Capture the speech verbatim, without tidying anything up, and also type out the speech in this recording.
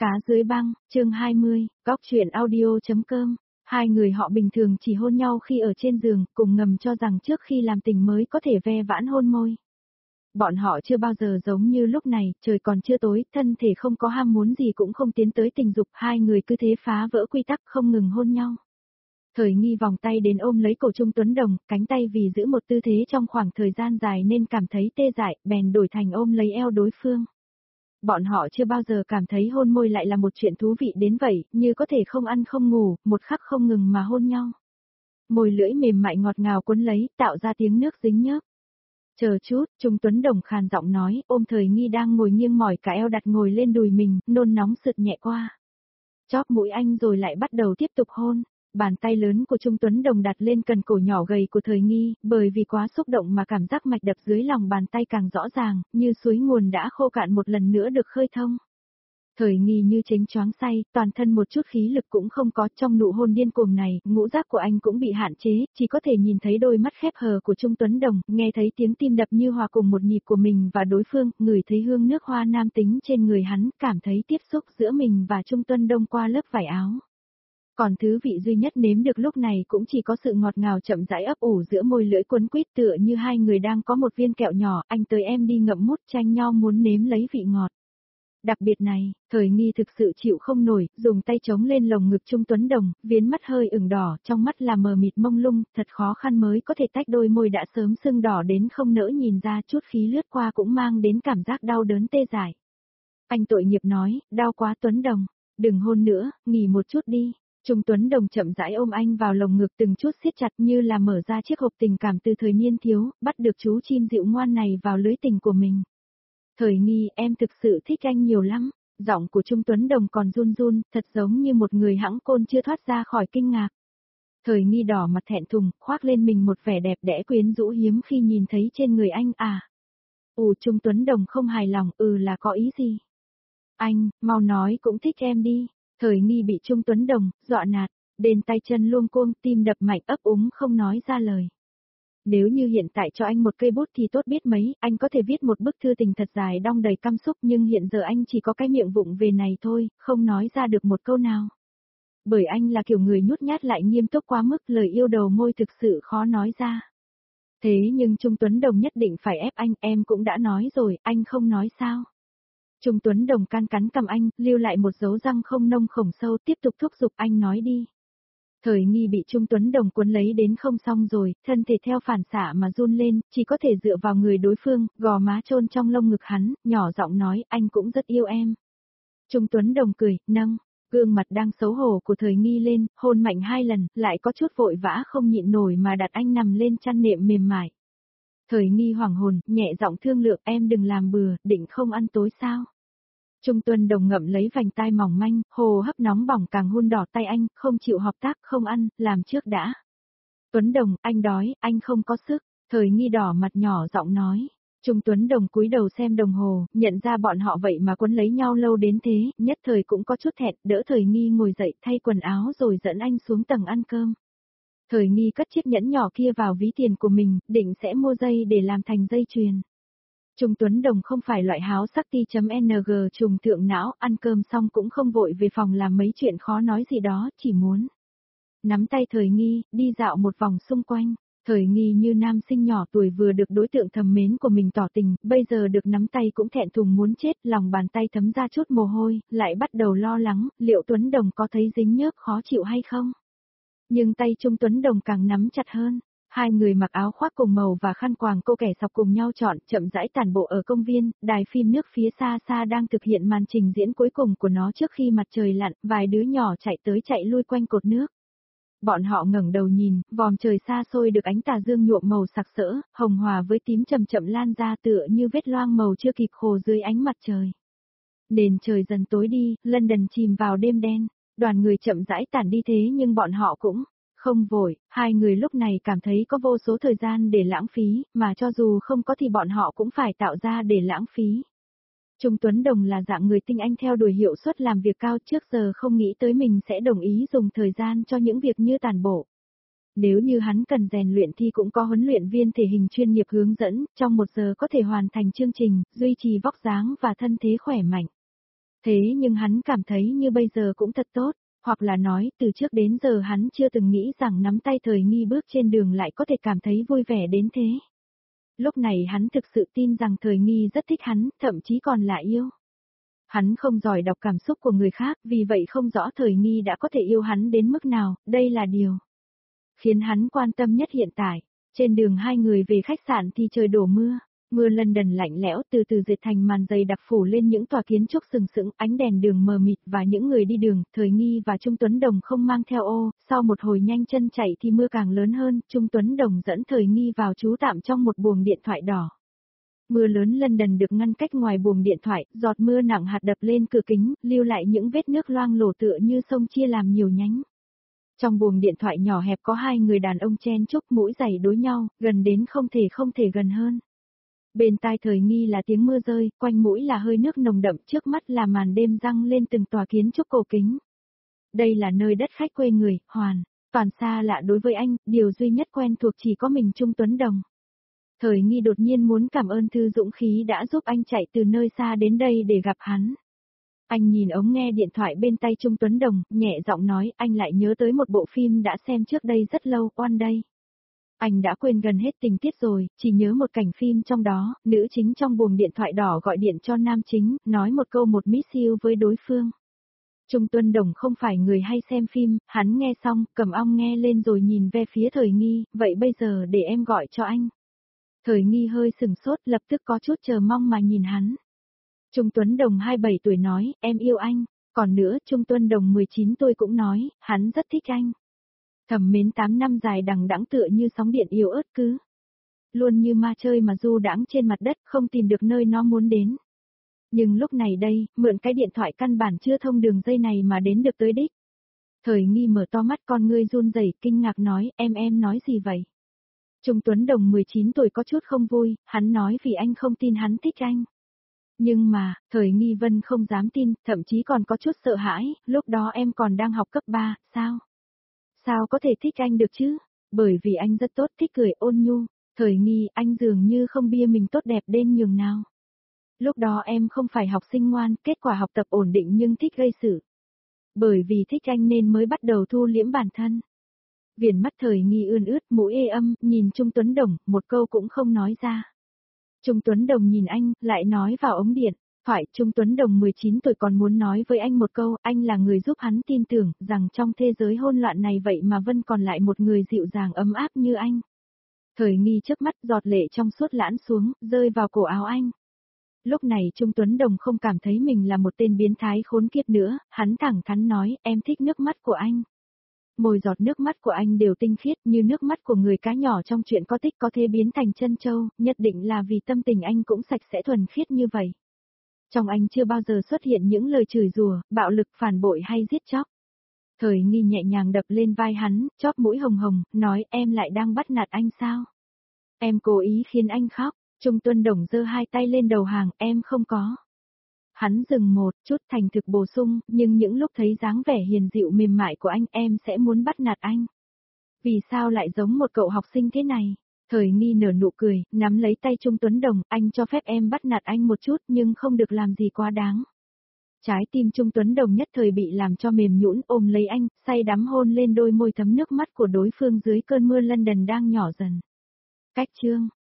Cá dưới băng, chương hai mươi, góc truyện audio.com. Hai người họ bình thường chỉ hôn nhau khi ở trên giường, cùng ngầm cho rằng trước khi làm tình mới có thể ve vãn hôn môi. Bọn họ chưa bao giờ giống như lúc này, trời còn chưa tối, thân thể không có ham muốn gì cũng không tiến tới tình dục, hai người cứ thế phá vỡ quy tắc không ngừng hôn nhau. Thời nghi vòng tay đến ôm lấy cổ Trung Tuấn Đồng, cánh tay vì giữ một tư thế trong khoảng thời gian dài nên cảm thấy tê dại, bèn đổi thành ôm lấy eo đối phương. Bọn họ chưa bao giờ cảm thấy hôn môi lại là một chuyện thú vị đến vậy, như có thể không ăn không ngủ, một khắc không ngừng mà hôn nhau. Môi lưỡi mềm mại ngọt ngào cuốn lấy, tạo ra tiếng nước dính nhớp. Chờ chút, Trung Tuấn Đồng khàn giọng nói, ôm Thời nghi đang ngồi nghiêng mỏi cả eo đặt ngồi lên đùi mình, nôn nóng sượt nhẹ qua. Chóp mũi anh rồi lại bắt đầu tiếp tục hôn. Bàn tay lớn của Trung Tuấn Đồng đặt lên cần cổ nhỏ gầy của Thời nghi, bởi vì quá xúc động mà cảm giác mạch đập dưới lòng bàn tay càng rõ ràng, như suối nguồn đã khô cạn một lần nữa được khơi thông. Thời nghi như chánh choáng say, toàn thân một chút khí lực cũng không có, trong nụ hôn điên cuồng này, ngũ giác của anh cũng bị hạn chế, chỉ có thể nhìn thấy đôi mắt khép hờ của Trung Tuấn Đồng, nghe thấy tiếng tim đập như hòa cùng một nhịp của mình và đối phương, ngửi thấy hương nước hoa nam tính trên người hắn, cảm thấy tiếp xúc giữa mình và Trung Tuấn Đồng qua lớp vải áo. Còn thứ vị duy nhất nếm được lúc này cũng chỉ có sự ngọt ngào chậm rãi ấp ủ giữa môi lưỡi cuốn quýt tựa như hai người đang có một viên kẹo nhỏ, anh tới em đi ngậm mút tranh nhau muốn nếm lấy vị ngọt. Đặc biệt này, Thời nghi thực sự chịu không nổi, dùng tay chống lên lồng ngực Trung Tuấn Đồng, viến mắt hơi ửng đỏ, trong mắt là mờ mịt mông lung, thật khó khăn mới có thể tách đôi môi đã sớm sưng đỏ đến không nỡ nhìn ra, chút khí lướt qua cũng mang đến cảm giác đau đớn tê dại. Anh tội nghiệp nói, đau quá Tuấn Đồng, đừng hôn nữa, nghỉ một chút đi. Trung Tuấn Đồng chậm rãi ôm anh vào lồng ngực từng chút siết chặt như là mở ra chiếc hộp tình cảm từ thời niên thiếu, bắt được chú chim dịu ngoan này vào lưới tình của mình. Thời nghi, em thực sự thích anh nhiều lắm, giọng của Trung Tuấn Đồng còn run run, thật giống như một người hãng côn chưa thoát ra khỏi kinh ngạc. Thời nghi đỏ mặt thẹn thùng, khoác lên mình một vẻ đẹp đẽ quyến rũ hiếm khi nhìn thấy trên người anh à. Ồ, Trung Tuấn Đồng không hài lòng, ừ là có ý gì? Anh, mau nói cũng thích em đi. Thời nghi bị Trung Tuấn Đồng, dọa nạt, đền tay chân luông cuông, tim đập mạnh ấp úng không nói ra lời. Nếu như hiện tại cho anh một cây bút thì tốt biết mấy, anh có thể viết một bức thư tình thật dài đong đầy cảm xúc nhưng hiện giờ anh chỉ có cái miệng vụng về này thôi, không nói ra được một câu nào. Bởi anh là kiểu người nhút nhát lại nghiêm túc quá mức, lời yêu đầu môi thực sự khó nói ra. Thế nhưng Trung Tuấn Đồng nhất định phải ép anh, em cũng đã nói rồi, anh không nói sao. Trung Tuấn Đồng can cắn cầm anh, lưu lại một dấu răng không nông khổng sâu, tiếp tục thúc giục anh nói đi. Thời nghi bị Trung Tuấn Đồng cuốn lấy đến không xong rồi, thân thể theo phản xạ mà run lên, chỉ có thể dựa vào người đối phương, gò má chôn trong lông ngực hắn, nhỏ giọng nói, anh cũng rất yêu em. Trung Tuấn Đồng cười, nâng, gương mặt đang xấu hổ của Thời nghi lên, hôn mạnh hai lần, lại có chút vội vã không nhịn nổi mà đặt anh nằm lên chăn nệm mềm mại. Thời nghi hoảng hồn, nhẹ giọng thương lượng, em đừng làm bừa, định không ăn tối sao? Trung Tuấn Đồng ngậm lấy vành tai mỏng manh, hô hấp nóng bỏng càng hun đỏ tay anh, không chịu hợp tác, không ăn, làm trước đã. Tuấn Đồng, anh đói, anh không có sức. Thời nghi đỏ mặt nhỏ giọng nói. Trung Tuấn Đồng cúi đầu xem đồng hồ, nhận ra bọn họ vậy mà quấn lấy nhau lâu đến thế, nhất thời cũng có chút thẹn, đỡ Thời nghi ngồi dậy thay quần áo rồi dẫn anh xuống tầng ăn cơm. Thời nghi cất chiếc nhẫn nhỏ kia vào ví tiền của mình, định sẽ mua dây để làm thành dây chuyền. Trung Tuấn Đồng không phải loại háo sắc ti.ng trùng thượng não, ăn cơm xong cũng không vội về phòng làm mấy chuyện khó nói gì đó, chỉ muốn nắm tay Thời nghi, đi dạo một vòng xung quanh. Thời nghi như nam sinh nhỏ tuổi vừa được đối tượng thầm mến của mình tỏ tình, bây giờ được nắm tay cũng thẹn thùng muốn chết, lòng bàn tay thấm ra chút mồ hôi, lại bắt đầu lo lắng, liệu Tuấn Đồng có thấy dính nhớp khó chịu hay không? Nhưng tay Trung Tuấn Đồng càng nắm chặt hơn. Hai người mặc áo khoác cùng màu và khăn quàng cô kẻ sọc cùng nhau chọn, chậm rãi tản bộ ở công viên, đài phim nước phía xa xa đang thực hiện màn trình diễn cuối cùng của nó trước khi mặt trời lặn, vài đứa nhỏ chạy tới chạy lui quanh cột nước. Bọn họ ngẩng đầu nhìn, vòm trời xa xôi được ánh tà dương nhuộm màu sặc sỡ, hồng hòa với tím chậm chậm lan ra tựa như vết loang màu chưa kịp khô dưới ánh mặt trời. Nền trời dần tối đi, London chìm vào đêm đen, đoàn người chậm rãi tản đi thế nhưng bọn họ cũng không vội, hai người lúc này cảm thấy có vô số thời gian để lãng phí, mà cho dù không có thì bọn họ cũng phải tạo ra để lãng phí. Trung Tuấn Đồng là dạng người tinh anh theo đuổi hiệu suất làm việc cao, trước giờ không nghĩ tới mình sẽ đồng ý dùng thời gian cho những việc như tản bộ. Nếu như hắn cần rèn luyện thì cũng có huấn luyện viên thể hình chuyên nghiệp hướng dẫn, trong một giờ có thể hoàn thành chương trình, duy trì vóc dáng và thân thế khỏe mạnh. Thế nhưng hắn cảm thấy như bây giờ cũng thật tốt, hoặc là nói từ trước đến giờ hắn chưa từng nghĩ rằng nắm tay Thời Nghi bước trên đường lại có thể cảm thấy vui vẻ đến thế. Lúc này hắn thực sự tin rằng Thời Nghi rất thích hắn, thậm chí còn là yêu. Hắn không giỏi đọc cảm xúc của người khác, vì vậy không rõ Thời Nghi đã có thể yêu hắn đến mức nào, đây là điều khiến hắn quan tâm nhất hiện tại. Trên đường hai người về khách sạn thì trời đổ mưa, mưa London lạnh lẽo từ từ dệt thành màn dày đặc phủ lên những tòa kiến trúc sừng sững, ánh đèn đường mờ mịt và những người đi đường. Thời Nghi và Trung Tuấn Đồng không mang theo ô, sau một hồi nhanh chân chạy thì mưa càng lớn hơn, Trung Tuấn Đồng dẫn Thời Nghi vào trú tạm trong một buồng điện thoại đỏ. Mưa lớn London được ngăn cách ngoài buồng điện thoại, giọt mưa nặng hạt đập lên cửa kính, lưu lại những vết nước loang lổ tựa như sông chia làm nhiều nhánh. Trong buồng điện thoại nhỏ hẹp có hai người đàn ông chen chúc mũi giày đối nhau, gần đến không thể không thể gần hơn. Bên tai Thời Nghi là tiếng mưa rơi, quanh mũi là hơi nước nồng đậm, trước mắt là màn đêm răng lên từng tòa kiến trúc cổ kính. Đây là nơi đất khách quê người, hoàn toàn xa lạ đối với anh, điều duy nhất quen thuộc chỉ có mình Trung Tuấn Đồng. Thời Nghi đột nhiên muốn cảm ơn Thư Dũng Khí đã giúp anh chạy từ nơi xa đến đây để gặp hắn. Anh nhìn ống nghe điện thoại bên tay Trung Tuấn Đồng, nhẹ giọng nói, anh lại nhớ tới một bộ phim đã xem trước đây rất lâu, One Day. Anh đã quên gần hết tình tiết rồi, chỉ nhớ một cảnh phim trong đó, nữ chính trong buồng điện thoại đỏ gọi điện cho nam chính, nói một câu một miss you với đối phương. Trung Tuấn Đồng không phải người hay xem phim, hắn nghe xong, cầm ong nghe lên rồi nhìn về phía Thời Nghi, vậy bây giờ để em gọi cho anh. Thời Nghi hơi sừng sốt, lập tức có chút chờ mong mà nhìn hắn. Trung Tuấn Đồng hai mươi bảy tuổi nói, em yêu anh, còn nữa Trung Tuấn Đồng mười chín tuổi cũng nói, hắn rất thích anh. Thầm mến tám năm dài đằng đẵng tựa như sóng điện yếu ớt cứ. Luôn như ma chơi mà du đãng trên mặt đất không tìm được nơi nó muốn đến. Nhưng lúc này đây, mượn cái điện thoại căn bản chưa thông đường dây này mà đến được tới đích. Thời Nghi mở to mắt con ngươi run rẩy kinh ngạc nói, em em nói gì vậy? Trung Tuấn Đồng mười chín tuổi có chút không vui, hắn nói vì anh không tin hắn thích anh. Nhưng mà, Thời Nghi Vân không dám tin, thậm chí còn có chút sợ hãi, lúc đó em còn đang học cấp ba, sao? Sao có thể thích anh được chứ? Bởi vì anh rất tốt, thích cười ôn nhu. Thời Nghi, anh dường như không bia mình tốt đẹp đến nhường nào. Lúc đó em không phải học sinh ngoan, kết quả học tập ổn định nhưng thích gây sự. Bởi vì thích anh nên mới bắt đầu thu liễm bản thân. Viền mắt Thời Nghi ươn ướt, mũi ê âm, nhìn Trung Tuấn Đồng, một câu cũng không nói ra. Trung Tuấn Đồng nhìn anh, lại nói vào ống điện. Phải, Trung Tuấn Đồng mười chín tuổi còn muốn nói với anh một câu, anh là người giúp hắn tin tưởng, rằng trong thế giới hỗn loạn này vậy mà Vân còn lại một người dịu dàng ấm áp như anh. Thời Nghi trước mắt giọt lệ trong suốt lãn xuống, rơi vào cổ áo anh. Lúc này Trung Tuấn Đồng không cảm thấy mình là một tên biến thái khốn kiếp nữa, hắn thẳng thắn nói, em thích nước mắt của anh. Môi giọt nước mắt của anh đều tinh khiết như nước mắt của người cá nhỏ trong chuyện có tích có thể biến thành chân châu, nhất định là vì tâm tình anh cũng sạch sẽ thuần khiết như vậy. Trong anh chưa bao giờ xuất hiện những lời chửi rủa, bạo lực phản bội hay giết chóc. Thời Nghi nhẹ nhàng đập lên vai hắn, chóp mũi hồng hồng, nói em lại đang bắt nạt anh sao? Em cố ý khiến anh khóc, Trung Tuấn Đồng giơ hai tay lên đầu hàng, em không có. Hắn dừng một chút thành thực bổ sung, nhưng những lúc thấy dáng vẻ hiền dịu mềm mại của anh em sẽ muốn bắt nạt anh. Vì sao lại giống một cậu học sinh thế này? Thời Nghi nở nụ cười, nắm lấy tay Trung Tuấn Đồng, anh cho phép em bắt nạt anh một chút nhưng không được làm gì quá đáng. Trái tim Trung Tuấn Đồng nhất thời bị làm cho mềm nhũn ôm lấy anh, say đắm hôn lên đôi môi thấm nước mắt của đối phương dưới cơn mưa London đang nhỏ dần. Cách chương